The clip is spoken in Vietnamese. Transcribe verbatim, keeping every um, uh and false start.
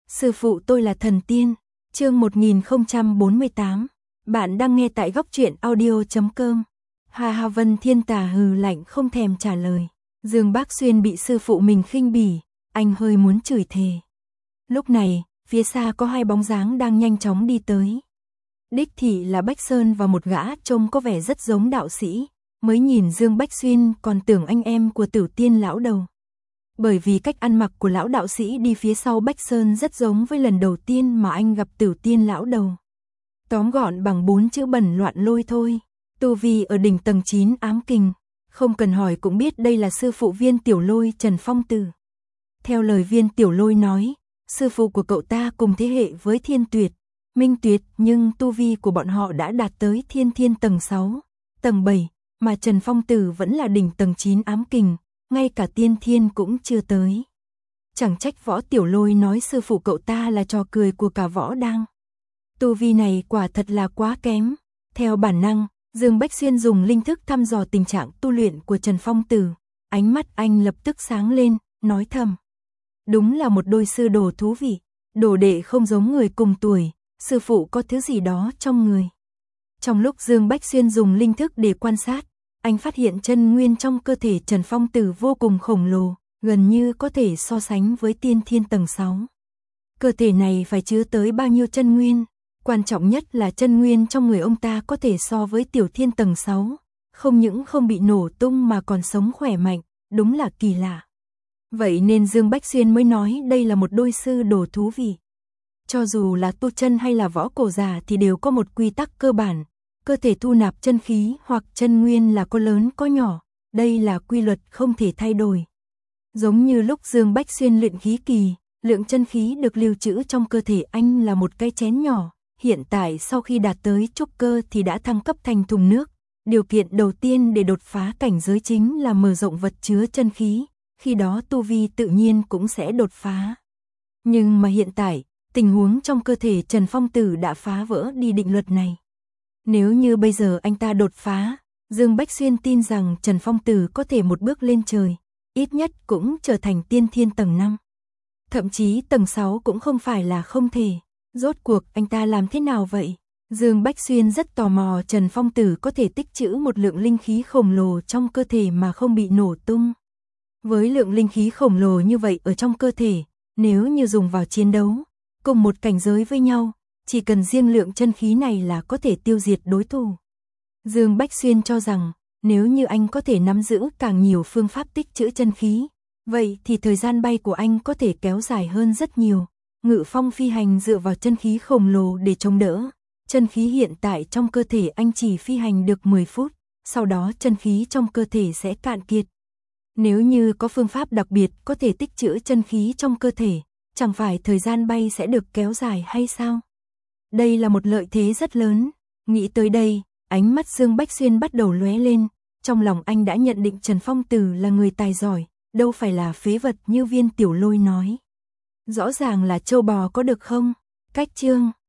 Sư phụ tôi là thần tiên. Chương một nghìn không trăm bốn mươi tám. Bạn đang nghe tại góc truyện audio chấm com. Hà Hà Vân Thiên Tà hừ lạnh không thèm trả lời. Dương Bác Xuyên bị sư phụ mình khinh bỉ, anh hơi muốn chửi thề. Lúc này, phía xa có hai bóng dáng đang nhanh chóng đi tới. Đích thị là Bách Sơn và một gã trông có vẻ rất giống đạo sĩ, mới nhìn Dương Bách Xuyên còn tưởng anh em của Tử Tiên lão đầu. Bởi vì cách ăn mặc của lão đạo sĩ đi phía sau Bách Sơn rất giống với lần đầu tiên mà anh gặp Tử Tiên lão đầu. Tóm gọn bằng bốn chữ bẩn loạn lôi thôi. Tu vi ở đỉnh tầng chín ám kình, không cần hỏi cũng biết đây là sư phụ Viên Tiểu Lôi Trần Phong Tử. Theo lời Viên Tiểu Lôi nói, sư phụ của cậu ta cùng thế hệ với Thiên Tuyệt, Minh Tuyệt, nhưng tu vi của bọn họ đã đạt tới Thiên Thiên tầng sáu, tầng bảy, mà Trần Phong Tử vẫn là đỉnh tầng chín ám kình, ngay cả Tiên Thiên cũng chưa tới. Chẳng trách Võ Tiểu Lôi nói sư phụ cậu ta là trò cười của cả võ đang. Tu vi này quả thật là quá kém. Theo bản năng, Dương Bách Xuyên dùng linh thức thăm dò tình trạng tu luyện của Trần Phong Tử. Ánh mắt anh lập tức sáng lên, nói thầm. Đúng là một đôi sư đồ thú vị. Đồ đệ không giống người cùng tuổi, sư phụ có thứ gì đó trong người. Trong lúc Dương Bách Xuyên dùng linh thức để quan sát, anh phát hiện chân nguyên trong cơ thể Trần Phong Tử vô cùng khổng lồ, gần như có thể so sánh với Tiên Thiên tầng sáu. Cơ thể này phải chứa tới bao nhiêu chân nguyên? Quan trọng nhất là chân nguyên trong người ông ta có thể so với Tiểu Thiên tầng sáu, không những không bị nổ tung mà còn sống khỏe mạnh, đúng là kỳ lạ. Vậy nên Dương Bách Xuyên mới nói đây là một đôi sư đồ thú vị. Cho dù là tu chân hay là võ cổ già thì đều có một quy tắc cơ bản, cơ thể thu nạp chân khí hoặc chân nguyên là có lớn có nhỏ, đây là quy luật không thể thay đổi. Giống như lúc Dương Bách Xuyên luyện khí kỳ, lượng chân khí được lưu trữ trong cơ thể anh là một cái chén nhỏ, hiện tại sau khi đạt tới trúc cơ thì đã thăng cấp thành thùng nước. Điều kiện đầu tiên để đột phá cảnh giới chính là mở rộng vật chứa chân khí, khi đó tu vi tự nhiên cũng sẽ đột phá. Nhưng mà hiện tại, tình huống trong cơ thể Trần Phong Tử đã phá vỡ đi định luật này. Nếu như bây giờ anh ta đột phá, Dương Bách Xuyên tin rằng Trần Phong Tử có thể một bước lên trời, ít nhất cũng trở thành Tiên Thiên tầng năm. Thậm chí tầng sáu cũng không phải là không thể. Rốt cuộc anh ta làm thế nào vậy? Dương Bách Xuyên rất tò mò Trần Phong Tử có thể tích trữ một lượng linh khí khổng lồ trong cơ thể mà không bị nổ tung. Với lượng linh khí khổng lồ như vậy ở trong cơ thể, nếu như dùng vào chiến đấu, cùng một cảnh giới với nhau, chỉ cần riêng lượng chân khí này là có thể tiêu diệt đối thủ. Dương Bách Xuyên cho rằng, nếu như anh có thể nắm giữ càng nhiều phương pháp tích trữ chân khí, vậy thì thời gian bay của anh có thể kéo dài hơn rất nhiều. Ngự phong phi hành dựa vào chân khí khổng lồ để chống đỡ. Chân khí hiện tại trong cơ thể anh chỉ phi hành được mười phút, sau đó chân khí trong cơ thể sẽ cạn kiệt. Nếu như có phương pháp đặc biệt có thể tích trữ chân khí trong cơ thể, chẳng phải thời gian bay sẽ được kéo dài hay sao? Đây là một lợi thế rất lớn. Nghĩ tới đây, ánh mắt Dương Bách Xuyên bắt đầu lóe lên. Trong lòng anh đã nhận định Trần Phong Tử là người tài giỏi, đâu phải là phế vật như Viên Tiểu Lôi nói. Rõ ràng là trâu bò có được không? Cách chương